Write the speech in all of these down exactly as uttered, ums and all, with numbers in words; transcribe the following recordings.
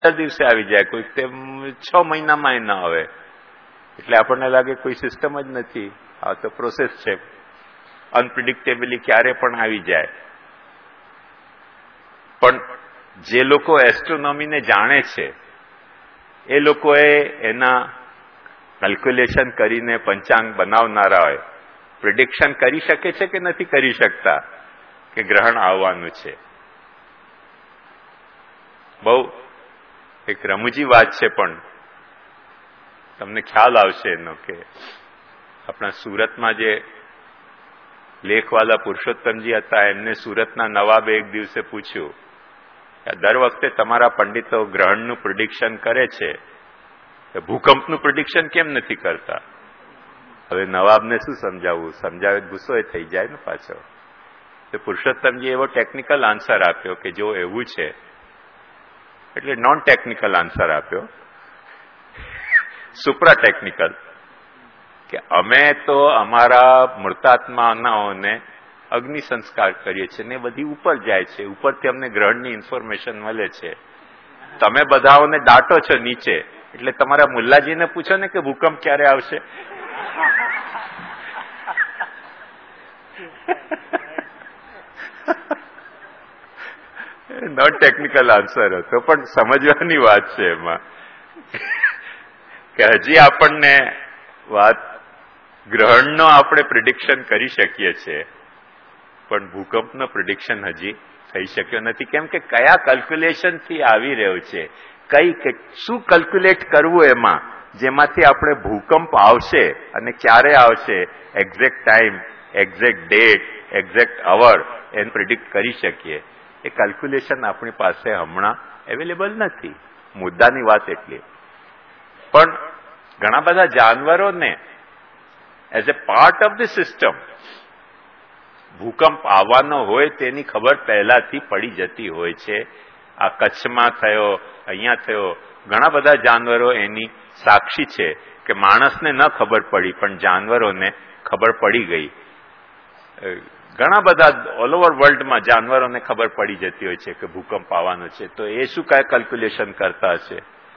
દિવસે આવી જાય, કોઈક તે છ મહિનામાં ના આવે. એટલે આપણને લાગે કોઈ સિસ્ટમ જ નથી, આ તો પ્રોસેસ છે. અનપ્રિડિક્ટેબલી ક્યારે પણ આવી જાય. પણ જે લોકો એસ્ટ્રોનોમીને જાણે છે એ લોકોએ એના કેલ્ક્યુલેશન કરીને પંચાંગ બનાવનારા હોય પ્રિડિક્શન કરી શકે છે કે નથી કરી શકતા કે ગ્રહણ આવવાનું છે. બહુ એક રમૂજી વાત છે, પણ તમને ખ્યાલ આવશે એનો કે આપણા સુરતમાં જે લેખવાલા પુરુષોત્તમજી હતા, એમને સુરતના નવાબે એક દિવસે પૂછ્યું કે દર વખતે તમારા પંડિતો ગ્રહણનું પ્રિડિક્શન કરે છે, ભૂકંપનું પ્રિડિક્શન કેમ નથી કરતા? હવે નવાબને શું સમજાવવું, સમજાવે ગુસ્સો એ થઈ જાય ને પાછો. તો પુરુષોત્તમજી એવો ટેકનિકલ આન્સર આપ્યો કે જો એવું છે, એટલે નોન ટેકનિકલ આન્સર આપ્યો, સુપ્રા ટેકનિકલ, કે અમે તો અમારા મૃતાત્માઓને અગ્નિ સંસ્કાર કરીએ છીએ ને બધી ઉપર જાય છે, ઉપરથી અમને ગ્રહણની ઇન્ફોર્મેશન મળે છે. તમે બધાઓને દાટો છો નીચે, એટલે તમારા મુલ્લાજીને પૂછો ને કે ભૂકંપ ક્યારે આવશે. નોન ટેકનિકલ આન્સર હતો, પણ સમજવાની વાત છે એમાં કે હજી આપણને વાત ગ્રહણનો આપણે પ્રિડિક્શન કરી શકીએ છીએ, પણ ભૂકંપનો પ્રિડિક્શન હજી થઈ શક્યો નથી. કેમ કે કયા કેલ્ક્યુલેશનથી આવી રહ્યો છે, કઈ શું કેલ્ક્યુલેટ કરવું એમાં, જેમાંથી આપણે ભૂકંપ આવશે અને ક્યારે આવશે, exact time, exact date, exact hour એને પ્રિડિક્ટ કરી શકીએ. એ કેલ્ક્યુલેશન આપણી પાસે હમણાં અવેલેબલ નથી. મુદ્દાની વાત એટલી. પણ ઘણા બધા જાનવરોને as a part of the system ભૂકંપ આવવાનો હોય તેની ખબર પહેલાથી પડી જતી હોય છે. આ કચ્છમાં થયો, અહીંયા થયો, ઘણા બધા જાનવરો એની સાક્ષી છે કે માણસને ન ખબર પડી પણ જાનવરોને ખબર પડી ગઈ. ઘણા બધા ઓલ ઓવર વર્લ્ડમાં જાનવરોને ખબર પડી જતી હોય છે કે ભૂકંપ આવવાનો છે. તો એ શું કઈ કેલ્ક્યુલેશન કરતા હશે?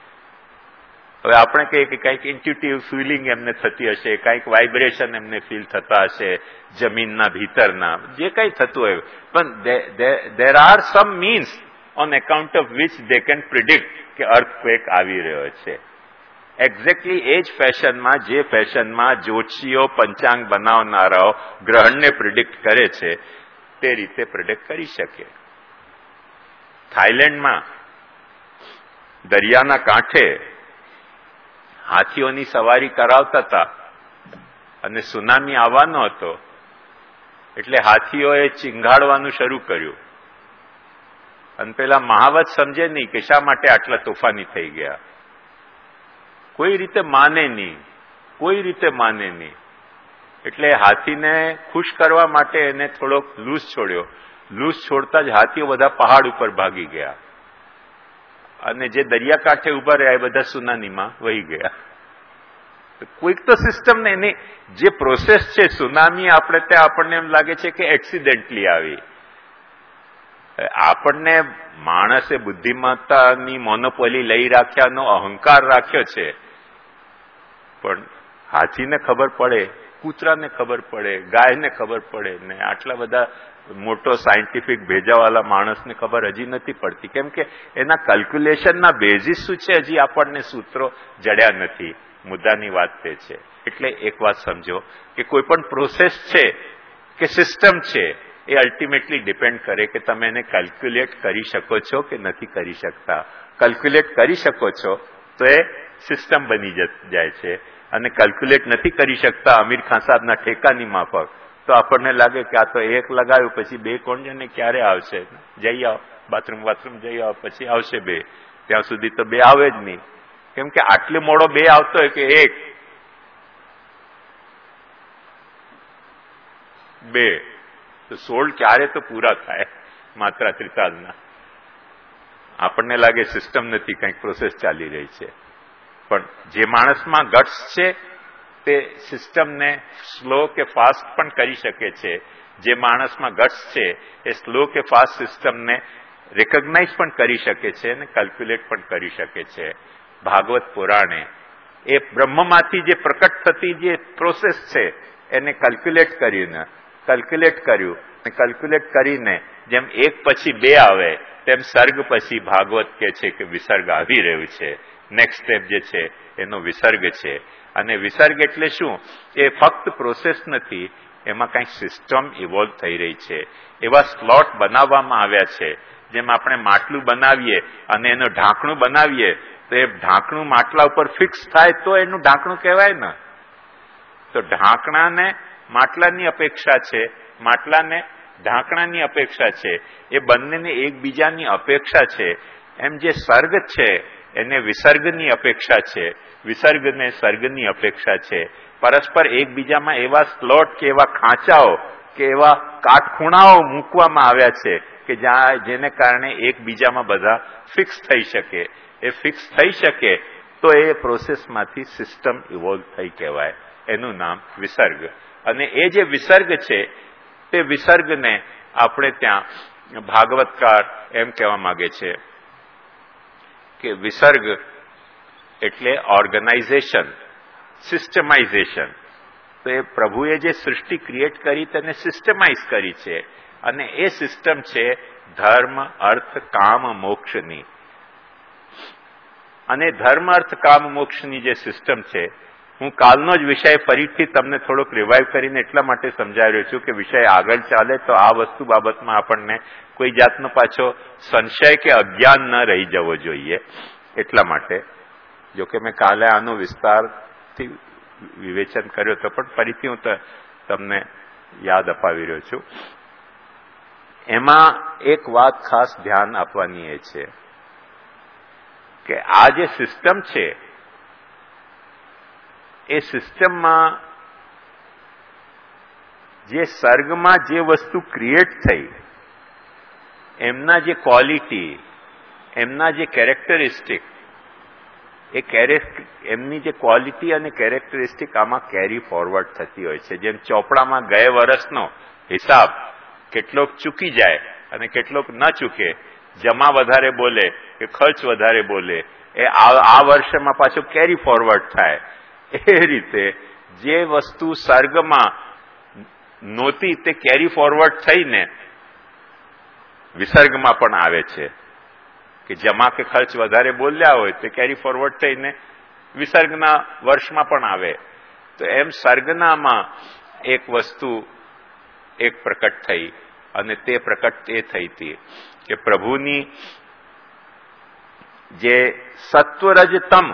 હવે આપણે કહીએ કે કંઈક ઇન્ટ્યુટિવ ફિલિંગ એમને થતી હશે, કંઈક વાઇબ્રેશન એમને ફીલ થતા હશે જમીનના ભીતરના, જે કંઈ થતું હોય. પણ there are some means on account of which they can predict કે અર્થક્વેક આવી રહ્યો છે. એક્ઝેક્ટલી એ જ ફેશનમાં, જે ફેશનમાં જ્યોતિષીઓ પંચાંગ બનાવનારાઓ ગ્રહણને પ્રિડિક્ટ કરે છે, તે રીતે પ્રિડિક્ટ કરી શકે. થાઈલેન્ડમાં દરિયાના કાંઠે હાથીઓની સવારી કરાવતા હતા અને સુનામી આવવાનો હતો, એટલે હાથીઓએ ચીંગાડવાનું શરૂ કર્યું. અને પેલા મહાવત સમજે નહીં કે શા માટે આટલા તોફાની થઈ ગયા. કોઈ રીતે માને નહીં, કોઈ રીતે માને નહીં. એટલે હાથીને ખુશ કરવા માટે એને થોડોક લૂઝ છોડ્યો. લૂઝ છોડતા જ હાથીઓ બધા પહાડ ઉપર ભાગી ગયા અને જે દરિયાકાંઠે ઉભા રહ્યા એ બધા સુનામીમાં વહી ગયા. કોઈક તો સિસ્ટમ ને એની જે પ્રોસેસ છે, સુનામી આપણે ત્યાં આપણને એમ લાગે છે કે એક્સિડેન્ટલી આવી. આપણને માણસે બુદ્ધિમત્તાની મોનોપોલી લઈ રાખ્યાનો અહંકાર રાખ્યો છે, પણ હાથીને ખબર પડે, કૂતરાને ખબર પડે, ગાયને ખબર પડે ને આટલા બધા મોટો સાયન્ટિફિક ભેજાવાળા માણસને ખબર હજી નથી પડતી. કેમ કે એના કેલ્ક્યુલેશનના બેઝિસ શું છે હજી આપણને સૂત્રો જડ્યા નથી. મુદ્દાની વાત તે છે. એટલે એક વાત સમજો કે કોઈ પણ પ્રોસેસ છે કે સિસ્ટમ છે, એ અલ્ટિમેટલી ડિપેન્ડ કરે કે તમે એને કેલ્ક્યુલેટ કરી શકો છો કે નથી કરી શકતા. કેલ્ક્યુલેટ કરી શકો છો તો એ સિસ્ટમ બની જાય છે, અને કેલ્ક્યુલેટ નથી કરી શકતા અમીર ખાન સાહેબના ઠેકાની માફક, તો આપણને લાગે કે આ તો એક લગાવ્યું પછી બે કોણ જાણે ક્યારે આવશે. જઈ આવો બાથરૂમ બાથરૂમ જઈ આવો પછી આવશે બે, ત્યાં સુધી તો બે આવે જ નહીં. કેમ કે આટલે મોડો બે આવતો હોય કે એક બે, તો સોળ ક્યારે તો પૂરા થાય માત્રા ત્રિતાલના. આપણને લાગે સિસ્ટમ નથી, કંઈક પ્રોસેસ ચાલી રહી છે. પણ જે માણસમાં ગટ્સ છે તે સિસ્ટમને સ્લો કે ફાસ્ટ પણ કરી શકે છે. જે માણસમાં ગટ્સ છે એ સ્લો કે ફાસ્ટ સિસ્ટમને રેકગ્નાઇઝ પણ કરી શકે છે અને કેલ્ક્યુલેટ પણ કરી શકે છે. ભાગવત પુરાણે એ બ્રહ્મમાંથી જે પ્રકટ થતી જે પ્રોસેસ છે એને કેલ્ક્યુલેટ કરીને કેલ્ક્યુલેટ કર્યું અને કેલ્ક્યુલેટ કરીને જેમ એક પછી બે આવે તેમ સર્ગ પછી ભાગવત કે છે કે વિસર્ગ આવી રહ્યું છે. નેક્સ્ટ સ્ટેપ જે છે એનો વિસર્ગ છે. અને વિસર્ગ એટલે શું? એ ફક્ત પ્રોસેસ નથી, એમાં કંઈક સિસ્ટમ ઇવોલ્વ થઈ રહી છે. એવા સ્લોટ બનાવવામાં આવ્યા છે. જેમ આપણે માટલું બનાવીએ અને એનું ઢાંકણું બનાવીએ તો એ ઢાંકણું માટલા ઉપર ફિક્સ થાય તો એનું ઢાંકણું કહેવાય ને. તો ઢાંકણાને માટલાની અપેક્ષા છે, માટલાને ઢાંકણાની અપેક્ષા છે, એ બંનેને એકબીજાની અપેક્ષા છે. એમ જે સર્ગ છે એને વિસર્ગની અપેક્ષા છે, વિસર્ગને સર્ગની અપેક્ષા છે. પરસ્પર એકબીજામાં એવા સ્લોટ કે એવા ખાંચાઓ કે એવા કાટખૂણાઓ મૂકવામાં આવ્યા છે કે જ્યાં જેને કારણે એકબીજામાં બધા ફિક્સ થઈ શકે. એ ફિક્સ થઈ શકે તો એ પ્રોસેસમાંથી સિસ્ટમ ઇવોલ્વ થઈ કહેવાય. એનું નામ વિસર્ગ. અને એ જે વિસર્ગ છે તે વિસર્ગને આપણે ત્યાં ભાગવતકાર એમ કહેવા માંગે છે કે વિસર્ગ એટલે ઓર્ગેનાઇઝેશન, સિસ્ટમાઇઝેશન. તો એ પ્રભુએ જે સૃષ્ટિ ક્રિએટ કરી તેને સિસ્ટમાઇઝ કરી છે. અને એ સિસ્ટમ છે ધર્મ, અર્થ, કામ, મોક્ષની. અને ધર્મ, અર્થ, કામ, મોક્ષની જે સિસ્ટમ છે, હું કાલનો જ વિષય ફરીથી તમને થોડોક રિવાઇવ કરીને એટલા માટે સમજાવી રહ્યો છું કે વિષય આગળ ચાલે તો આ વસ્તુ બાબતમાં આપણને કોઈ જાતનો પાછો સંશય કે અજ્ઞાન ન રહી જવો જોઈએ. એટલા માટે જોકે મેં કાલે આનું વિસ્તારથી વિવેચન કર્યો તો પણ ફરીથી હું તમને યાદ અપાવી રહ્યો છું. એમાં એક વાત ખાસ ધ્યાન આપવાની એ છે કે આ જે સિસ્ટમ છે એ સિસ્ટમમાં જે સર્ગમાં જે વસ્તુ ક્રિએટ થઈ એમના જે ક્વોલિટી, એમના જે કેરેક્ટરિસ્ટિક, એ એમની જે ક્વોલિટી અને કેરેક્ટરિસ્ટિક આમાં કેરી ફોરવર્ડ થતી હોય છે. જેમ ચોપડામાં ગયા વર્ષનો હિસાબ કેટલોક ચૂકી જાય અને કેટલોક ન ચૂકે, જમા વધારે બોલે કે ખર્ચ વધારે બોલે, એ આ વર્ષમાં પાછું કેરી ફોરવર્ડ થાય. એ રીતે જે વસ્તુ સર્ગમાં નહોતી તે કેરી ફોરવર્ડ થઈને વિસર્ગમાં પણ આવે છે. કે જમા કે ખર્ચ વધારે બોલ્યા હોય તે કેરી ફોરવર્ડ થઈને વિસર્ગના વર્ષમાં પણ આવે. તો એમ સર્ગનામાં એક વસ્તુ એક પ્રકટ થઈ અને તે પ્રકટ એ થઈ હતી કે પ્રભુની જે સત્વરજતમ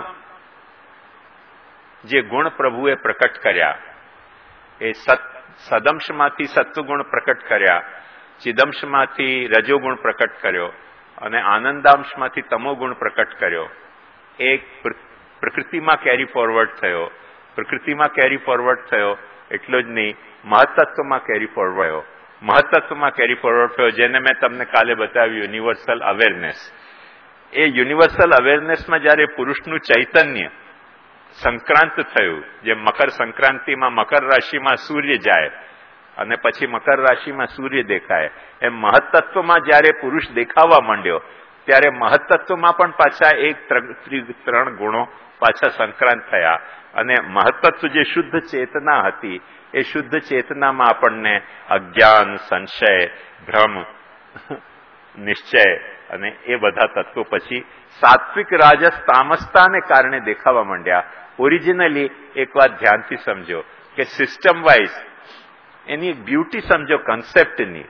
જે ગુણ પ્રભુએ પ્રકટ કર્યા, એ સદંશમાંથી સત્વગુણ પ્રકટ કર્યા, ચિદંશમાંથી રજોગુણ પ્રકટ કર્યો અને આનંદાંશમાંથી તમોગુણ પ્રકટ કર્યો. એક પ્રકૃતિમાં કેરી ફોરવર્ડ થયો. પ્રકૃતિમાં કેરી ફોરવર્ડ થયો એટલો જ નહીં, મહત્તત્વમાં કેરી ફોરવર્ડ થયો. મહત્તત્વમાં કેરી ફોરવર્ડ થયો જેને મેં તમને કાલે બતાવ્યું, યુનિવર્સલ અવેરનેસ. એ યુનિવર્સલ અવેરનેસમાં જયારે પુરુષનું ચૈતન્ય સંક્રાંત થયું, જેમ મકર સંક્રાંતિમાં મકર રાશિમાં સૂર્ય જાય અને પછી મકર રાશિમાં સૂર્ય દેખાય, એમ મહત્તત્વમાં જયારે પુરુષ દેખાવા માંડ્યો ત્યારે મહત્તત્વમાં પણ પાછા એક ત્રણ ગુણો પાછા સંક્રાંત થયા. અને મહત્તત્વ જે શુદ્ધ ચેતના હતી એ શુદ્ધ ચેતનામાં આપણને અજ્ઞાન, સંશય, ભ્રમ, નિશ્ચય અને એ બધા તત્વો પછી સાત્વિક, રાજસ, તામસતાને કારણે દેખાવા માંડ્યા. ઓરિજિનલી એક વાત ધ્યાનથી સમજો કે સિસ્ટમ વાઇઝ એની એક બ્યુટી સમજો કન્સેપ્ટની,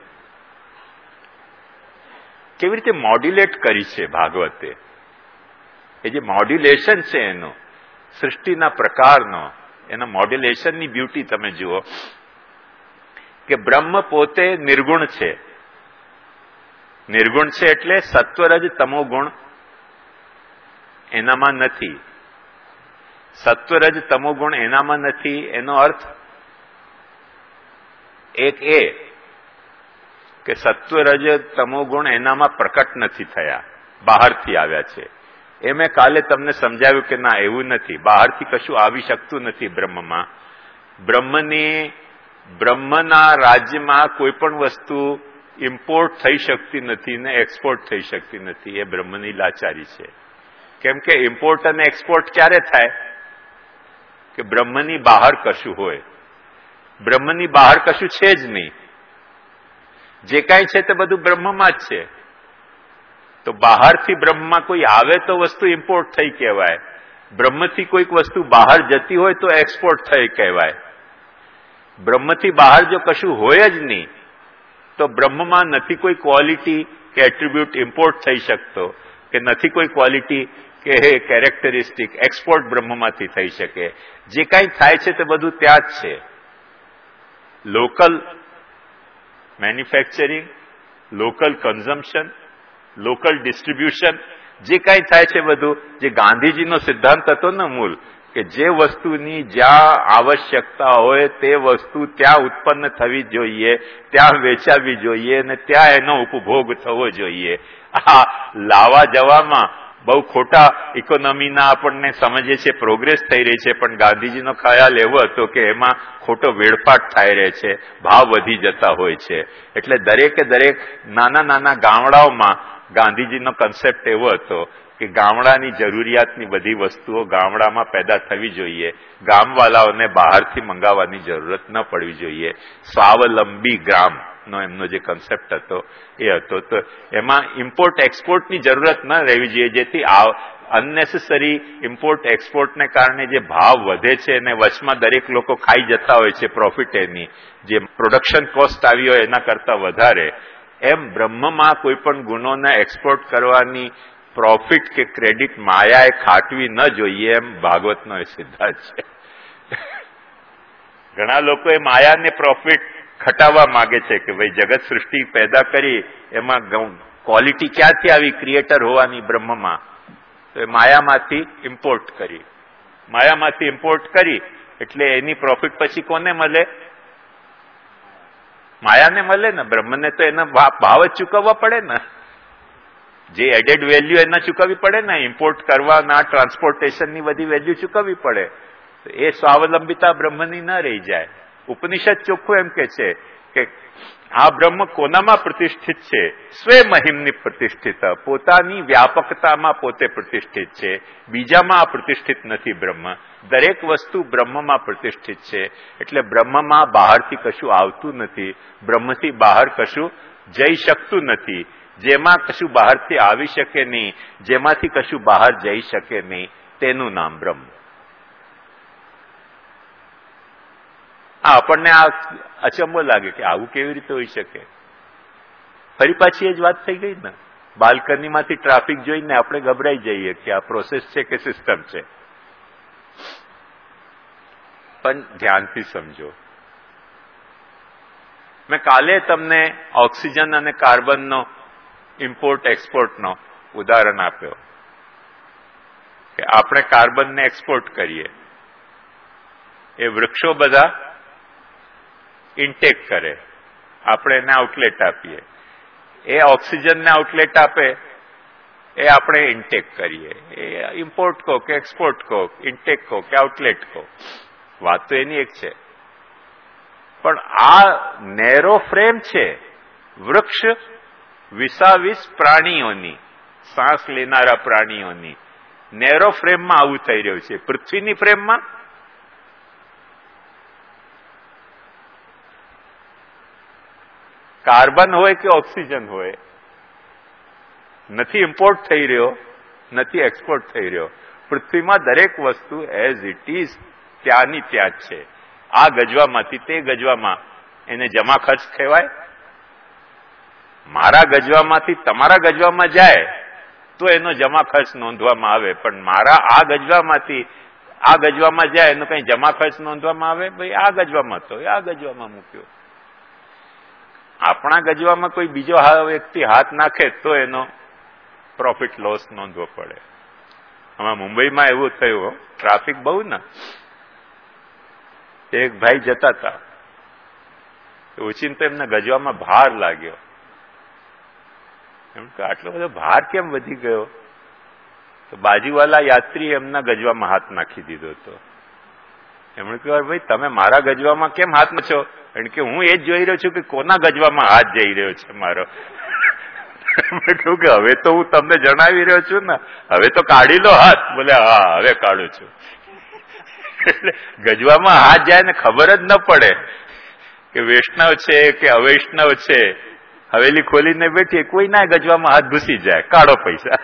કેવી રીતે મોડ્યુલેટ કરી છે ભાગવતે. એ જે મોડ્યુલેશન છે એનું, સૃષ્ટિના પ્રકારનો, એના મોડ્યુલેશનની બ્યુટી તમે જુઓ કે બ્રહ્મ પોતે નિર્ગુણ છે. નિર્ગુણ છે એટલે સત્વરજ તમો ગુણ એનામાં નથી. સત્વરજ તમો ગુણ એનામાં નથી એનો અર્થ એક એ કે સત્વરજ તમો ગુણ એનામાં પ્રકટ નથી થયા, બહારથી આવ્યા છે. એ મેં કાલે તમને સમજાવ્યું કે ના, એવું નથી. બહારથી કશું આવી શકતું નથી બ્રહ્મમાં. બ્રહ્મની બ્રહ્મના રાજ્યમાં કોઈ પણ વસ્તુ ઇમ્પોર્ટ થઈ શકતી નથી ને એક્સપોર્ટ થઈ શકતી નથી, એ બ્રહ્મની લાચારી છે. કેમ કે ઇમ્પોર્ટ અને એક્સપોર્ટ ક્યારે થાય કે બ્રહ્મની બહાર કશું હોય. બ્રહ્મની બહાર કશું છે જ નહીં. જે કાંઈ છે તે બધું બ્રહ્મમાં જ છે. તો બહારથી બ્રહ્મમાં કોઈ આવે તો વસ્તુ ઇમ્પોર્ટ થઈ કહેવાય. બ્રહ્મથી કોઈક વસ્તુ બહાર જતી હોય તો એક્સપોર્ટ થઈ કહેવાય. બ્રહ્મથી બહાર જો કશું હોય જ નહીં તો બ્રહ્મમાં નથી કોઈ ક્વોલિટી કે એટ્રીબ્યુટ ઇમ્પોર્ટ થઈ શકતો, કે નથી કોઈ ક્વોલિટી કે કેરેક્ટરિસ્ટિક એક્સપોર્ટ બ્રહ્મમાંથી થઈ શકે. જે કાંઈ થાય છે તે બધું ત્યાં જ છે. Local manufacturing, local consumption, local distribution, જે કાંઈ થાય છે બધું, જે ગાંધીજીનો સિદ્ધાંત હતો ને મૂળ, કે જે વસ્તુની જ્યાં આવશ્યકતા હોય તે વસ્તુ ત્યાં ઉત્પન્ન થવી જોઈએ, ત્યાં વેચાવી જોઈએ અને ત્યાં એનો ઉપભોગ થવો જોઈએ. આ લાવા જવામાં બહુ ખોટા ઇકોનોમીના આપણને સમજીએ છીએ, પ્રોગ્રેસ થઈ રહી છે, પણ ગાંધીજીનો ખ્યાલ એવો હતો કે એમાં ખોટો વેડફાટ થાય રહે છે, ભાવ વધી જતા હોય છે. એટલે દરેકે દરેક નાના નાના ગામડાઓમાં ગાંધીજીનો કન્સેપ્ટ એવો હતો કે ગામડાની જરૂરિયાતની બધી વસ્તુઓ ગામડામાં પેદા થવી જોઈએ, ગામવાલાઓને બહારથી મંગાવવાની જરૂરત ન પડવી જોઈએ. સ્વાવલંબી ગ્રામ નો એમનો જે કન્સેપ્ટ હતો એ હતો. તો એમાં ઇમ્પોર્ટ એક્સપોર્ટની જરૂરત ન રહેવી જોઈએ, જેથી અનનેસેસરી ઇમ્પોર્ટ એક્સપોર્ટને કારણે જે ભાવ વધે છે અને વચમાં દરેક લોકો ખાઈ જતા હોય છે પ્રોફિટ, એની જે પ્રોડક્શન કોસ્ટ આવી હોય એના કરતા વધારે. એમ બ્રહ્મમાં કોઈ પણ ગુણોને એક્સપોર્ટ કરવાની પ્રોફિટ કે ક્રેડિટ માયાએ ખાટવી ન જોઈએ, એમ ભાગવતનો એ સિદ્ધાંત છે. ઘણા લોકો એ માયાને પ્રોફિટ ખટાવવા માંગે છે કે ભાઈ જગત સૃષ્ટિ પેદા કરી એમાં ક્વોલિટી ક્યાંથી આવી ક્રિએટર હોવાની બ્રહ્મમાં, તો એ માયામાંથી ઇમ્પોર્ટ કરી. માયામાંથી ઇમ્પોર્ટ કરી એટલે એની પ્રોફિટ પછી કોને મળે? માયાને મળે ને. બ્રહ્મને તો એના ભાવ જ ચૂકવવા પડે ને, જે એડેડ વેલ્યુ એના ચૂકવવી પડે ને. ઇમ્પોર્ટ કરવાના ટ્રાન્સપોર્ટેશનની બધી વેલ્યુ ચૂકવવી પડે. એ સ્વાવલંબિતા બ્રહ્મની ન રહી જાય. ઉપનિષદ ચોખ્ખું એમ કે છે કે આ બ્રહ્મ કોનામાં પ્રતિષ્ઠિત છે? સ્વે મહિમની પ્રતિષ્ઠિત, પોતાની વ્યાપકતામાં પોતે પ્રતિષ્ઠિત છે, બીજામાં આ પ્રતિષ્ઠિત નથી. બ્રહ્મ દરેક વસ્તુ બ્રહ્મમાં પ્રતિષ્ઠિત છે. એટલે બ્રહ્મમાં બહારથી કશું આવતું નથી, બ્રહ્મથી બહાર કશું જઈ શકતું નથી. જેમાં કશું બહારથી આવી શકે નહીં, જેમાંથી કશું બહાર જઈ શકે નહીં, તેનું નામ બ્રહ્મ. આ આપણને આ અચંબો લાગે કે આવું કેવી રીતે હોઈ શકે. ફરી પાછી એ જ વાત થઈ ગઈ ને. બાલ્કનીમાંથી ટ્રાફિક જોઈને આપણે ગભરાઈ જઈએ કે આ પ્રોસેસ છે કે સિસ્ટમ છે. પણ ધ્યાનથી સમજો. મેં કાલે તમને ઓક્સિજન અને કાર્બનનો ઇમ્પોર્ટ એક્સપોર્ટનો ઉદાહરણ આપ્યો કે આપણે કાર્બનને એક્સપોર્ટ કરીએ, એ વૃક્ષો બધા ઇન્ટેક કરે, આપણે એને આઉટલેટ આપીએ. એ ઓક્સિજનને આઉટલેટ આપે, એ આપણે ઇન્ટેક કરીએ. એ ઇમ્પોર્ટ કહો કે એક્સપોર્ટ કહો, ઇન્ટેક કહો કે આઉટલેટ કહો, વાત તો એની એક છે. પણ આ નેરો ફ્રેમ છે વૃક્ષ વિસાવીસ પ્રાણીઓની, શ્વાસ લેનારા પ્રાણીઓની. નેરો ફ્રેમમાં આવું થઈ રહ્યું છે. પૃથ્વીની ફ્રેમમાં કાર્બન હોય કે ઓક્સિજન હોય, નથી ઇમ્પોર્ટ થઈ રહ્યો, નથી એક્સપોર્ટ થઈ રહ્યો. પૃથ્વીમાં દરેક વસ્તુ એઝ ઇટ ઇઝ ત્યાંની ત્યાં જ છે. આ ગજવામાંથી તે ગજવામાં એને જમા ખર્ચ કહેવાય? મારા ગજવામાંથી તમારા ગજવામાં જાય તો એનો જમા ખર્ચ નોંધવામાં આવે, પણ મારા આ ગજવામાંથી આ ગજવામાં જાય એનો કઈ જમા ખર્ચ નોંધવામાં આવે? ભાઈ આ ગજવામાં તો આ ગજવામાં મૂક્યો. આપણા ગજવામાં કોઈ બીજો વ્યક્તિ હાથ નાખે તો એનો પ્રોફિટ લોસ નોંધવો પડે. આમાં મુંબઈમાં એવું થયું, ટ્રાફિક બહુ ને. એક ભાઈ જતા હતા, ઓચિંતો એમના ગજવામાં ભાર લાગ્યો. એમ કે આટલો બધો ભાર કેમ વધી ગયો? તો બાજુવાળા યાત્રી એમના ગજવામાં હાથ નાખી દીધો હતો. એમણે કહ્યું ભાઈ તમે મારા ગજવામાં કેમ હાથમાં છો? કારણ કે હું એ જ જોઈ રહ્યો છું કે કોના ગજવામાં હાથ જઈ રહ્યો છે મારો. મેં કહ્યું કે હવે તો હું તમને જણાવી રહ્યો છું ને, હવે તો કાઢી લો હાથ. બોલે હા હવે કાઢું છું. એટલે ગજવામાં હાથ જાય ને ખબર જ ન પડે કે વૈષ્ણવ છે કે અવૈષ્ણવ છે. હવેલી ખોલીને બેઠી કોઈના ગજવામાં હાથ ઘૂસી જાય, કાઢો પૈસા.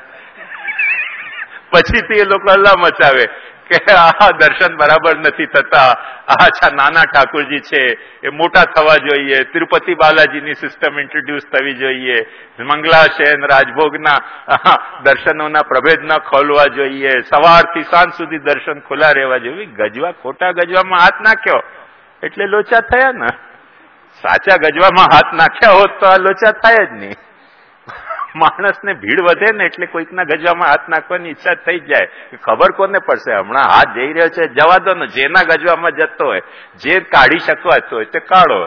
પછીથી એ લોકો હલ્લા મચાવે કે આ દર્શન બરાબર નથી થતા, આ અચ્છા નાના ઠાકોરજી છે એ મોટા થવા જોઈએ, તિરુપતિ બાલાજીની સિસ્ટમ ઇન્ટ્રોડ્યુસ થવી જોઈએ, મંગલાશયન રાજભોગના દર્શનોના પ્રભેદ ન ખોલવા જોઈએ, સવારથી સાંજ સુધી દર્શન ખુલ્લા રહેવા જોઈએ. ગજવા ખોટા ગજવામાં હાથ નાખ્યો એટલે લોચા થયા ને. સાચા ગજવામાં હાથ નાખ્યા હોત તો આ લોચા થાય જ નહીં. માણસને ભીડ વધે ને એટલે કોઈકના ગજવામાં હાથ નાખવાની ઈચ્છા થઈ જાય. ખબર કોને પડશે? હમણાં હાથ જઈ રહ્યો છે જવા દો ને. જેના ગજવામાં જતો હોય, જે કાઢી શકવાતો હોય તે કાઢો,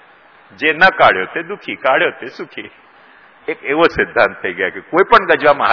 જે ન કાઢ્યો તે દુઃખી, કાઢ્યો તે સુખી. એક એવો સિદ્ધાંત થઈ ગયા કે કોઈ પણ ગજવામાં